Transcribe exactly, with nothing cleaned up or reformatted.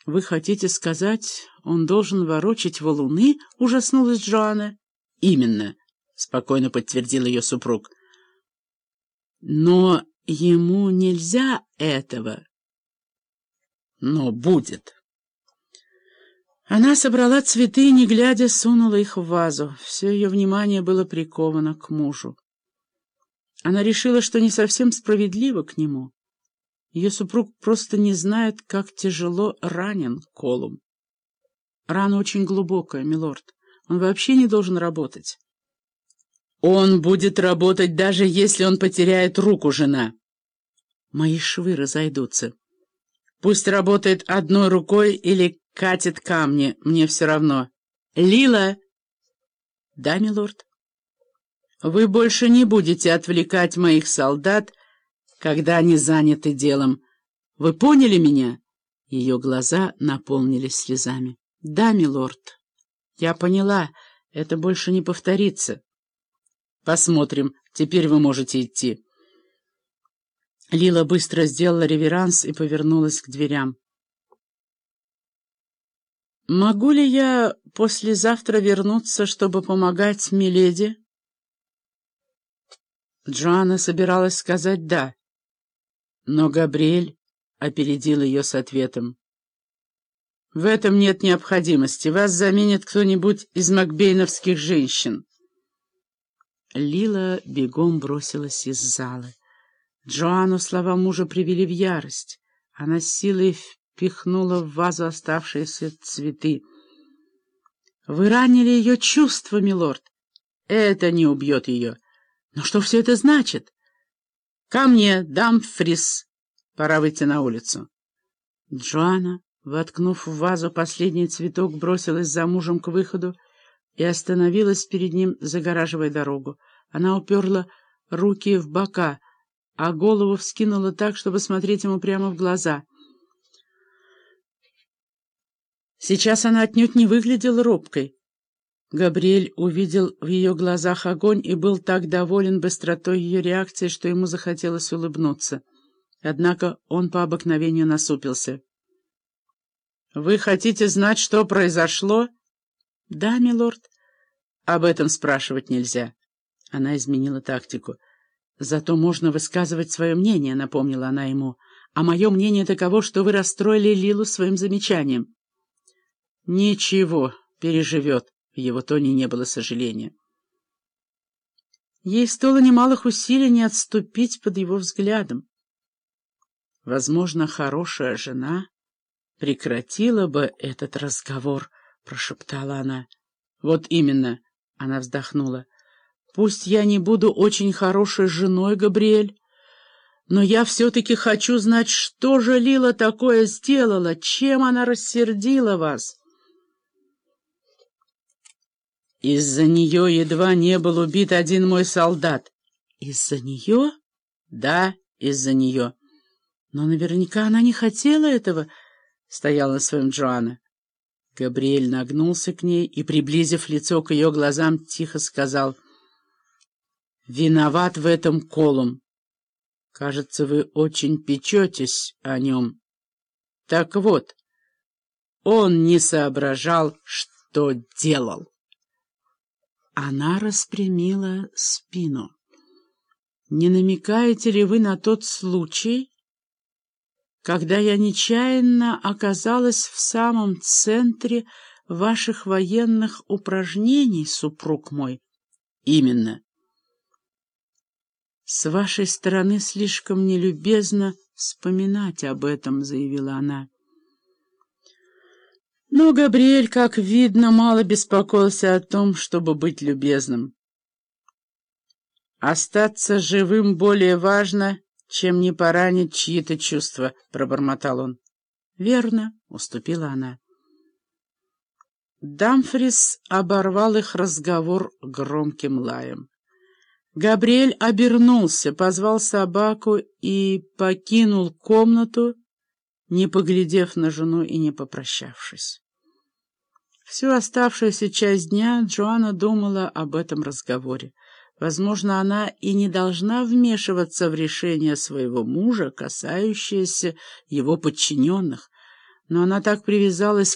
«Вы хотите сказать, он должен ворочать валуны?» — ужаснулась Джоанна. «Именно», — спокойно подтвердил ее супруг. «Но ему нельзя этого». «Но будет». Она собрала цветы и, не глядя, сунула их в вазу. Все ее внимание было приковано к мужу. Она решила, что не совсем справедливо к нему. Ее супруг просто не знает, как тяжело ранен Колум. Рана очень глубокая, милорд. Он вообще не должен работать. Он будет работать, даже если он потеряет руку, жена. Мои швы разойдутся. Пусть работает одной рукой или катит камни, мне все равно. Лила! Да, милорд? Вы больше не будете отвлекать моих солдат, когда они заняты делом. Вы поняли меня?» Ее глаза наполнились слезами. «Да, милорд. Я поняла. Это больше не повторится. Посмотрим. Теперь вы можете идти». Лила быстро сделала реверанс и повернулась к дверям. «Могу ли я послезавтра вернуться, чтобы помогать миледи?» Джоанна собиралась сказать «да». Но Габриэль опередил ее с ответом. «В этом нет необходимости. Вас заменит кто-нибудь из макбейновских женщин». Лила бегом бросилась из зала. Джоанну слова мужа привели в ярость. Она с силой впихнула в вазу оставшиеся цветы. «Вы ранили ее чувства, милорд. Это не убьет ее. Но что все это значит? Ко мне, Дамфрис. Пора выйти на улицу». Джоанна, воткнув в вазу последний цветок, бросилась за мужем к выходу и остановилась перед ним, загораживая дорогу. Она уперла руки в бока, а голову вскинула так, чтобы смотреть ему прямо в глаза. Сейчас она отнюдь не выглядела робкой. Габриэль увидел в ее глазах огонь и был так доволен быстротой ее реакции, что ему захотелось улыбнуться. Однако он по обыкновению насупился. «Вы хотите знать, что произошло?» «Да, милорд». «Об этом спрашивать нельзя». Она изменила тактику. «Зато можно высказывать свое мнение», — напомнила она ему. «А мое мнение таково, что вы расстроили Лилу своим замечанием». «Ничего, переживет». В его тоне не было сожаления. Ей стоило немалых усилий не отступить под его взглядом. «Возможно, хорошая жена прекратила бы этот разговор», — прошептала она. «Вот именно», — она вздохнула. «Пусть я не буду очень хорошей женой, Габриэль, но я все-таки хочу знать, что же Лила такое сделала, чем она рассердила вас». «Из-за нее едва не был убит один мой солдат». «Из-за нее?» «Да, из-за нее». «Но наверняка она не хотела этого», — стояла на своем Джоанна. Габриэль нагнулся к ней и, приблизив лицо к ее глазам, тихо сказал: «Виноват в этом Колум. Кажется, вы очень печетесь о нем. Так вот, он не соображал, что делал». Она распрямила спину. «Не намекаете ли вы на тот случай, когда я нечаянно оказалась в самом центре ваших военных упражнений, супруг мой?» «Именно». «С вашей стороны слишком нелюбезно вспоминать об этом», — заявила она. Но Габриэль, как видно, мало беспокоился о том, чтобы быть любезным. «Остаться живым более важно, чем не поранить чьи-то чувства», — пробормотал он. «Верно», — уступила она. Дамфрис оборвал их разговор громким лаем. Габриэль обернулся, позвал собаку и покинул комнату, не поглядев на жену и не попрощавшись. Всю оставшуюся часть дня Джоанна думала об этом разговоре. Возможно, она и не должна вмешиваться в решение своего мужа, касающееся его подчиненных, но она так привязалась